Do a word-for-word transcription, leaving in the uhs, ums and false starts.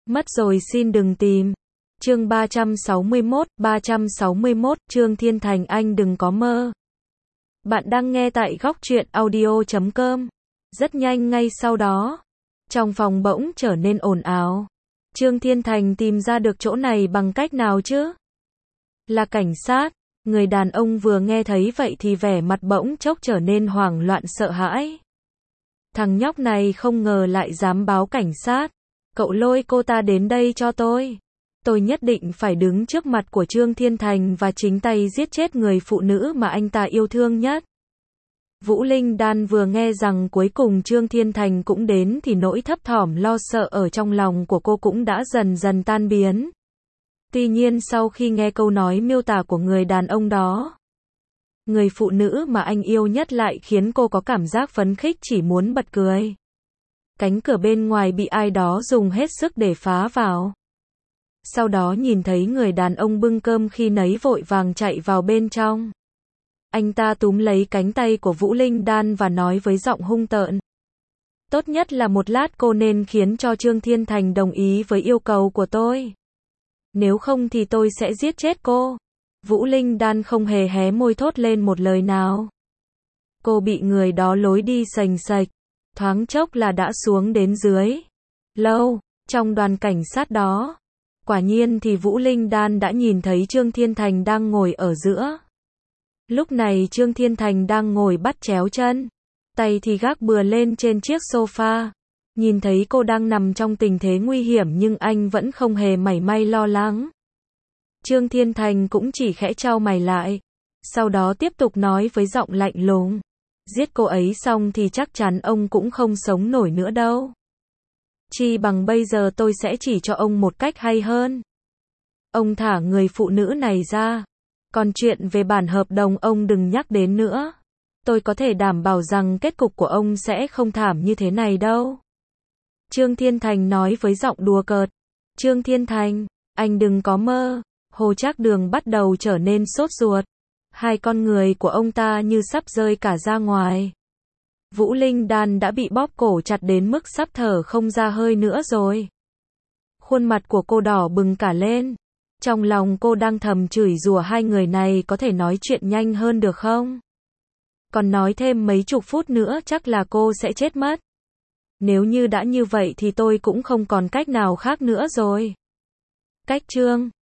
Mất rồi xin đừng tìm. Chương ba trăm sáu mươi mốt, ba trăm sáu mươi mốt, Trương Thiên Thành anh đừng có mơ. Bạn đang nghe tại góc truyện audio chấm com. Rất nhanh ngay sau đó, trong phòng bỗng trở nên ồn ào. Trương Thiên Thành tìm ra được chỗ này bằng cách nào chứ? Là cảnh sát. Người đàn ông vừa nghe thấy vậy thì vẻ mặt bỗng chốc trở nên hoảng loạn sợ hãi. Thằng nhóc này không ngờ lại dám báo cảnh sát. Cậu lôi cô ta đến đây cho tôi. Tôi nhất định phải đứng trước mặt của Trương Thiên Thành và chính tay giết chết người phụ nữ mà anh ta yêu thương nhất. Vũ Linh Đan vừa nghe rằng cuối cùng Trương Thiên Thành cũng đến thì nỗi thấp thỏm lo sợ ở trong lòng của cô cũng đã dần dần tan biến. Tuy nhiên sau khi nghe câu nói miêu tả của người đàn ông đó, người phụ nữ mà anh yêu nhất lại khiến cô có cảm giác phấn khích chỉ muốn bật cười. Cánh cửa bên ngoài bị ai đó dùng hết sức để phá vào. Sau đó nhìn thấy người đàn ông bưng cơm khi nấy vội vàng chạy vào bên trong. Anh ta túm lấy cánh tay của Vũ Linh Đan và nói với giọng hung tợn. Tốt nhất là một lát cô nên khiến cho Trương Thiên Thành đồng ý với yêu cầu của tôi. Nếu không thì tôi sẽ giết chết cô. Vũ Linh Đan không hề hé môi thốt lên một lời nào. Cô bị người đó lối đi sành sạch. Thoáng chốc là đã xuống đến dưới lâu, trong đoàn cảnh sát đó. Quả nhiên thì Vũ Linh Đan đã nhìn thấy Trương Thiên Thành đang ngồi ở giữa. Lúc này Trương Thiên Thành đang ngồi bắt chéo chân, tay thì gác bừa lên trên chiếc sofa. Nhìn thấy cô đang nằm trong tình thế nguy hiểm nhưng anh vẫn không hề mảy may lo lắng. Trương Thiên Thành cũng chỉ khẽ chau mày lại, sau đó tiếp tục nói với giọng lạnh lùng. Giết cô ấy xong thì chắc chắn ông cũng không sống nổi nữa đâu. Chi bằng bây giờ tôi sẽ chỉ cho ông một cách hay hơn. Ông thả người phụ nữ này ra. Còn chuyện về bản hợp đồng ông đừng nhắc đến nữa. Tôi có thể đảm bảo rằng kết cục của ông sẽ không thảm như thế này đâu. Trương Thiên Thành nói với giọng đùa cợt. Trương Thiên Thành, anh đừng có mơ. Hồ Trác Đường bắt đầu trở nên sốt ruột. Hai con người của ông ta như sắp rơi cả ra ngoài. Vũ Linh Đan đã bị bóp cổ chặt đến mức sắp thở không ra hơi nữa rồi. Khuôn mặt của cô đỏ bừng cả lên. Trong lòng cô đang thầm chửi rủa hai người này có thể nói chuyện nhanh hơn được không? Còn nói thêm mấy chục phút nữa chắc là cô sẽ chết mất. Nếu như đã như vậy thì tôi cũng không còn cách nào khác nữa rồi. Cách Trương